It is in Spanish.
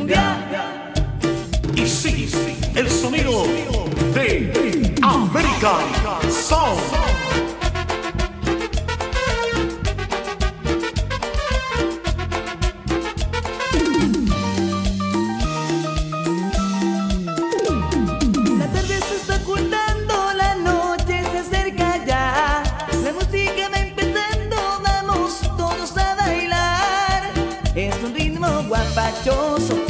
mundial. Y sí, el sonido de American Sound. La tarde se está ocultando, la noche se acerca ya. La música va empezando, vamos todos a bailar. Es un ritmo guapachoso